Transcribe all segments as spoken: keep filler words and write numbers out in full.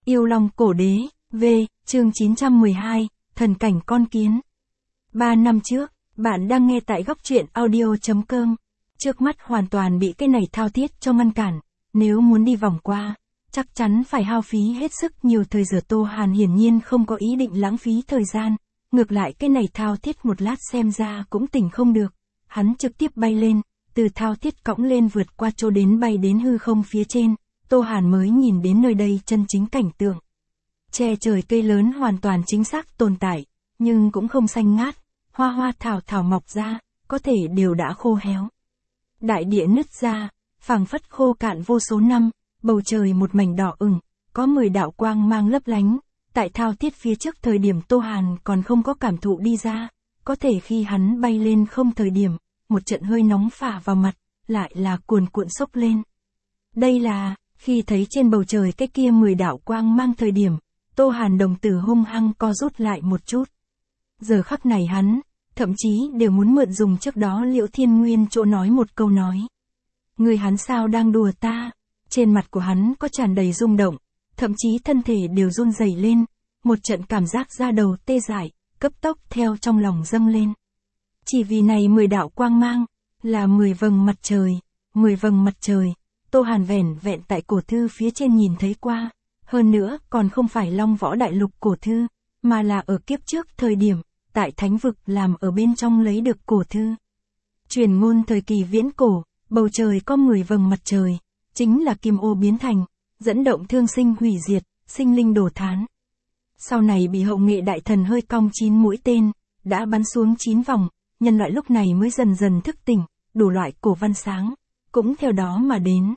Yêu Long Cổ Đế, V, chương chín trăm mười hai, Thần Cảnh Con Kiến. Ba năm trước, bạn đang nghe tại góc truyện audio chấm com. Trước mắt hoàn toàn bị cái này thao thiết cho ngăn cản. Nếu muốn đi vòng qua, chắc chắn phải hao phí hết sức nhiều thời giờ. Tô Hàn hiển nhiên không có ý định lãng phí thời gian. Ngược lại cái này thao thiết một lát xem ra cũng tỉnh không được. Hắn trực tiếp bay lên, từ thao thiết cõng lên vượt qua chỗ đến bay đến hư không phía trên. Tô Hàn mới nhìn đến nơi đây chân chính cảnh tượng. Che trời cây lớn hoàn toàn chính xác tồn tại, nhưng cũng không xanh ngát, hoa hoa thảo thảo mọc ra, có thể đều đã khô héo. Đại địa nứt ra, phảng phất khô cạn vô số năm, bầu trời một mảnh đỏ ửng, có mười đạo quang mang lấp lánh. Tại thao thiết phía trước thời điểm Tô Hàn còn không có cảm thụ đi ra, có thể khi hắn bay lên không thời điểm, một trận hơi nóng phả vào mặt, lại là cuồn cuộn sốc lên. Đây là, khi thấy trên bầu trời cái kia mười đạo quang mang thời điểm, Tô Hàn đồng tử hung hăng co rút lại một chút. Giờ khắc này hắn, thậm chí đều muốn mượn dùng trước đó Liễu Thiên Nguyên chỗ nói một câu nói. Người hắn sao đang đùa ta? Trên mặt của hắn có tràn đầy rung động, thậm chí thân thể đều run rẩy lên, một trận cảm giác da đầu tê dại, cấp tốc theo trong lòng dâng lên. Chỉ vì này mười đạo quang mang, là mười vầng mặt trời, mười vầng mặt trời, Tô Hàn vẻn vẹn tại cổ thư phía trên nhìn thấy qua. Hơn nữa, còn không phải Long Võ Đại Lục cổ thư, mà là ở kiếp trước thời điểm, tại thánh vực làm ở bên trong lấy được cổ thư. Truyền ngôn thời kỳ viễn cổ, bầu trời có mười vầng mặt trời, chính là kim ô biến thành, dẫn động thương sinh hủy diệt, sinh linh đổ thán. Sau này bị hậu nghệ đại thần hơi cong chín mũi tên, đã bắn xuống chín vòng, nhân loại lúc này mới dần dần thức tỉnh, đủ loại cổ văn sáng, cũng theo đó mà đến.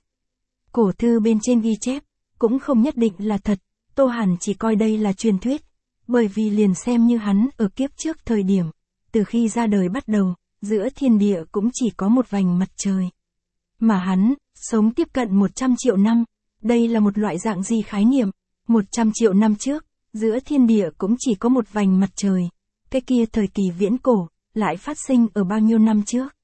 Cổ thư bên trên ghi chép, cũng không nhất định là thật, Tô Hàn chỉ coi đây là truyền thuyết, bởi vì liền xem như hắn ở kiếp trước thời điểm, từ khi ra đời bắt đầu, giữa thiên địa cũng chỉ có một vành mặt trời. Mà hắn, sống tiếp cận một trăm triệu năm, đây là một loại dạng gì khái niệm, một trăm triệu năm trước, giữa thiên địa cũng chỉ có một vành mặt trời, cái kia thời kỳ viễn cổ, lại phát sinh ở bao nhiêu năm trước.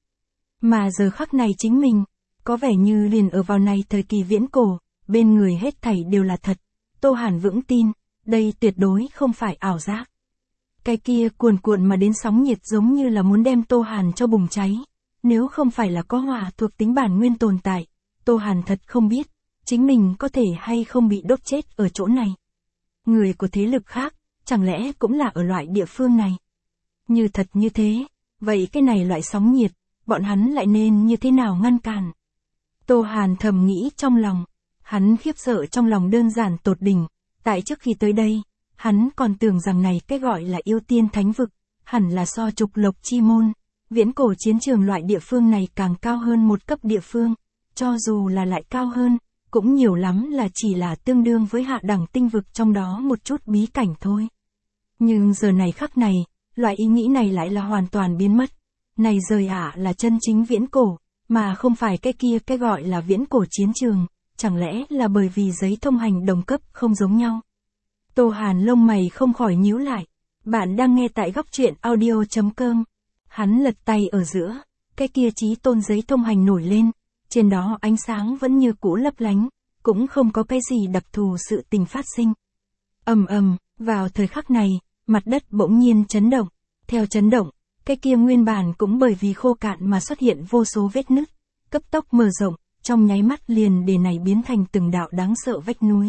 Mà giờ khắc này chính mình, có vẻ như liền ở vào này thời kỳ viễn cổ, bên người hết thảy đều là thật. Tô Hàn vững tin, đây tuyệt đối không phải ảo giác. Cái kia cuồn cuộn mà đến sóng nhiệt giống như là muốn đem Tô Hàn cho bùng cháy. Nếu không phải là có hỏa thuộc tính bản nguyên tồn tại, Tô Hàn thật không biết, chính mình có thể hay không bị đốt chết ở chỗ này. Người của thế lực khác, chẳng lẽ cũng là ở loại địa phương này? Như thật như thế, vậy cái này loại sóng nhiệt, bọn hắn lại nên như thế nào ngăn cản? Tô Hàn thầm nghĩ trong lòng. Hắn khiếp sợ trong lòng đơn giản tột đỉnh, tại trước khi tới đây, hắn còn tưởng rằng này cái gọi là yêu tiên thánh vực, hẳn là so trục lộc chi môn, viễn cổ chiến trường loại địa phương này càng cao hơn một cấp địa phương, cho dù là lại cao hơn, cũng nhiều lắm là chỉ là tương đương với hạ đẳng tinh vực trong đó một chút bí cảnh thôi. Nhưng giờ này khắc này, loại ý nghĩ này lại là hoàn toàn biến mất, này rời ả là chân chính viễn cổ, mà không phải cái kia cái gọi là viễn cổ chiến trường. Chẳng lẽ là bởi vì giấy thông hành đồng cấp không giống nhau? Tô Hàn lông mày không khỏi nhíu lại. Bạn đang nghe tại góc truyện audio chấm com. Hắn lật tay ở giữa, cái kia chí tôn giấy thông hành nổi lên, trên đó ánh sáng vẫn như cũ lấp lánh, cũng không có cái gì đặc thù sự tình phát sinh. Ầm ầm, vào thời khắc này, mặt đất bỗng nhiên chấn động, theo chấn động, cái kia nguyên bản cũng bởi vì khô cạn mà xuất hiện vô số vết nứt, cấp tốc mở rộng. Trong nháy mắt liền để này biến thành từng đạo đáng sợ vách núi.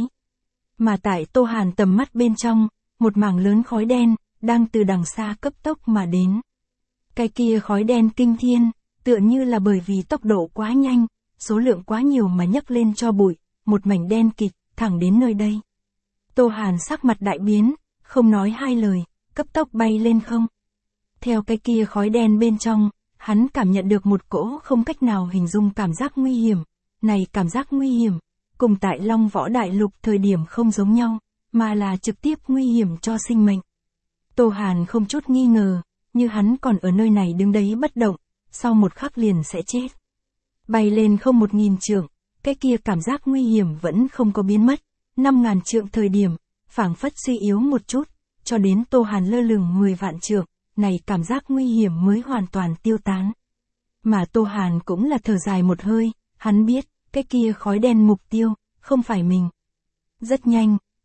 Mà tại Tô Hàn tầm mắt bên trong, một mảng lớn khói đen, đang từ đằng xa cấp tốc mà đến. Cái kia khói đen kinh thiên, tựa như là bởi vì tốc độ quá nhanh, số lượng quá nhiều mà nhấc lên cho bụi, một mảnh đen kịt, thẳng đến nơi đây. Tô Hàn sắc mặt đại biến, không nói hai lời, cấp tốc bay lên không. Theo cái kia khói đen bên trong, hắn cảm nhận được một cỗ không cách nào hình dung cảm giác nguy hiểm. Này cảm giác nguy hiểm, cùng tại Long Võ Đại Lục thời điểm không giống nhau, mà là trực tiếp nguy hiểm cho sinh mệnh. Tô Hàn không chút nghi ngờ, như hắn còn ở nơi này đứng đấy bất động, sau một khắc liền sẽ chết. Bay lên không một nghìn trượng, cái kia cảm giác nguy hiểm vẫn không có biến mất, năm ngàn trượng thời điểm, phảng phất suy yếu một chút, cho đến Tô Hàn lơ lửng mười vạn trượng, này cảm giác nguy hiểm mới hoàn toàn tiêu tán. Mà Tô Hàn cũng là thở dài một hơi, hắn biết, cái kia khói đen mục tiêu, không phải mình. Rất nhanh,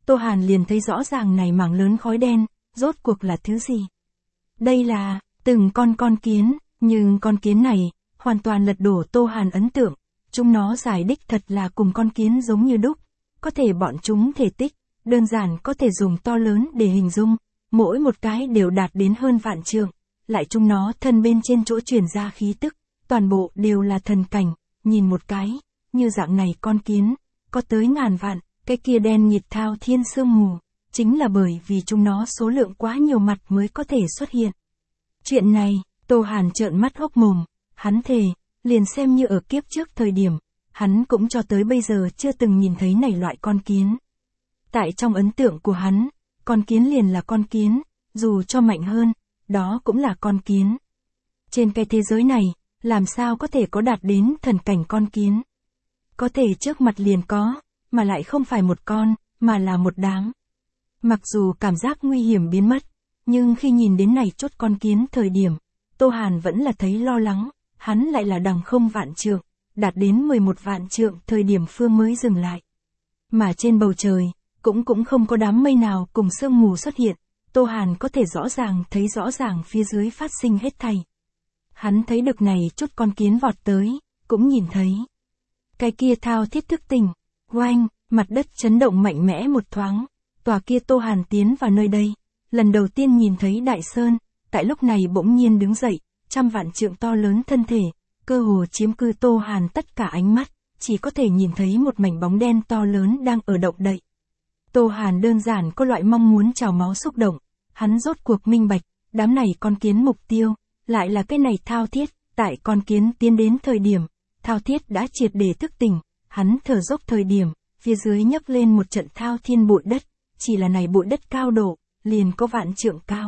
Tô Hàn liền thấy rõ ràng này mảng lớn khói đen, rốt cuộc là thứ gì. Đây là, từng con con kiến, nhưng con kiến này, hoàn toàn lật đổ Tô Hàn ấn tượng. Chúng nó giải đích thật là cùng con kiến giống như đúc, có thể bọn chúng thể tích, đơn giản có thể dùng to lớn để hình dung, mỗi một cái đều đạt đến hơn vạn trượng, lại chúng nó thân bên trên chỗ truyền ra khí tức, toàn bộ đều là thần cảnh, nhìn một cái, như dạng này con kiến, có tới ngàn vạn, cái kia đen nhịt thao thiên sương mù, chính là bởi vì chúng nó số lượng quá nhiều mặt mới có thể xuất hiện. Chuyện này, Tô Hàn trợn mắt hốc mồm, hắn thề, liền xem như ở kiếp trước thời điểm, hắn cũng cho tới bây giờ chưa từng nhìn thấy này loại con kiến. Tại trong ấn tượng của hắn, con kiến liền là con kiến, dù cho mạnh hơn, đó cũng là con kiến. Trên cái thế giới này, làm sao có thể có đạt đến thần cảnh con kiến? Có thể trước mặt liền có, mà lại không phải một con, mà là một đám. Mặc dù cảm giác nguy hiểm biến mất, nhưng khi nhìn đến này chốt con kiến thời điểm, Tô Hàn vẫn là thấy lo lắng, hắn lại là đằng không vạn trượng, đạt đến mười một vạn trượng thời điểm phương mới dừng lại. Mà trên bầu trời, cũng cũng không có đám mây nào cùng sương mù xuất hiện, Tô Hàn có thể rõ ràng thấy rõ ràng phía dưới phát sinh hết thảy. Hắn thấy được này chút con kiến vọt tới, cũng nhìn thấy. Cái kia thao thiết thức tỉnh, oanh, mặt đất chấn động mạnh mẽ một thoáng, tòa kia Tô Hàn tiến vào nơi đây, lần đầu tiên nhìn thấy đại sơn, tại lúc này bỗng nhiên đứng dậy, trăm vạn trượng to lớn thân thể, cơ hồ chiếm cư Tô Hàn tất cả ánh mắt, chỉ có thể nhìn thấy một mảnh bóng đen to lớn đang ở động đậy. Tô Hàn đơn giản có loại mong muốn trào máu xúc động, hắn rốt cuộc minh bạch, đám này con kiến mục tiêu, lại là cái này thao thiết, tại con kiến tiến đến thời điểm, thao thiết đã triệt để thức tỉnh, hắn thở dốc thời điểm, phía dưới nhấc lên một trận thao thiên bụi đất, chỉ là này bụi đất cao độ, liền có vạn trượng cao.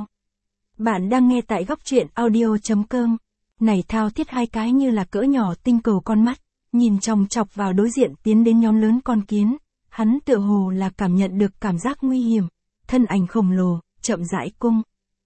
Bạn đang nghe tại góc truyện audio chấm com, này thao thiết hai cái như là cỡ nhỏ tinh cầu con mắt, nhìn chòng chọc vào đối diện tiến đến nhóm lớn con kiến, hắn tựa hồ là cảm nhận được cảm giác nguy hiểm, thân ảnh khổng lồ, chậm rãi cung.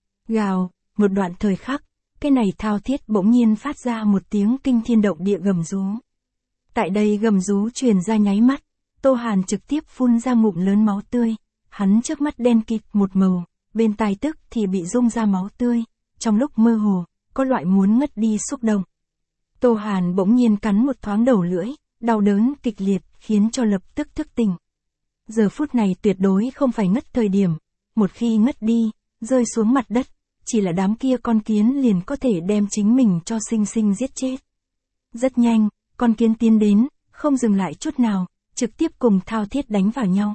Gào, một đoạn thời khắc, cái này thao thiết bỗng nhiên phát ra một tiếng kinh thiên động địa gầm rú. Tại đây gầm rú truyền ra nháy mắt, Tô Hàn trực tiếp phun ra ngụm lớn máu tươi, hắn trước mắt đen kịt một màu, bên tai tức thì bị rung ra máu tươi, trong lúc mơ hồ, có loại muốn ngất đi xúc động. Tô Hàn bỗng nhiên cắn một thoáng đầu lưỡi, đau đớn kịch liệt khiến cho lập tức thức tỉnh. Giờ phút này tuyệt đối không phải ngất thời điểm, một khi ngất đi, rơi xuống mặt đất, chỉ là đám kia con kiến liền có thể đem chính mình cho sinh sinh giết chết. Rất nhanh, con kiến tiến đến, không dừng lại chút nào, trực tiếp cùng thao thiết đánh vào nhau.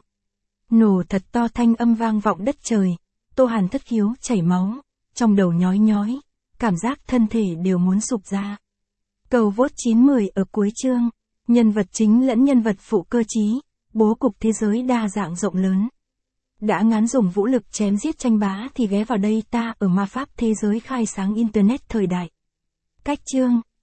Nổ thật to thanh âm vang vọng đất trời, Tô Hàn thất khiếu chảy máu, trong đầu nhói nhói, cảm giác thân thể đều muốn sụp ra. Cầu vote chín mười ở cuối chương, nhân vật chính lẫn nhân vật phụ cơ trí, bố cục thế giới đa dạng rộng lớn. Đã ngán dùng vũ lực chém giết tranh bá thì ghé vào đây ta ở ma pháp thế giới khai sáng internet thời đại. Cách chương,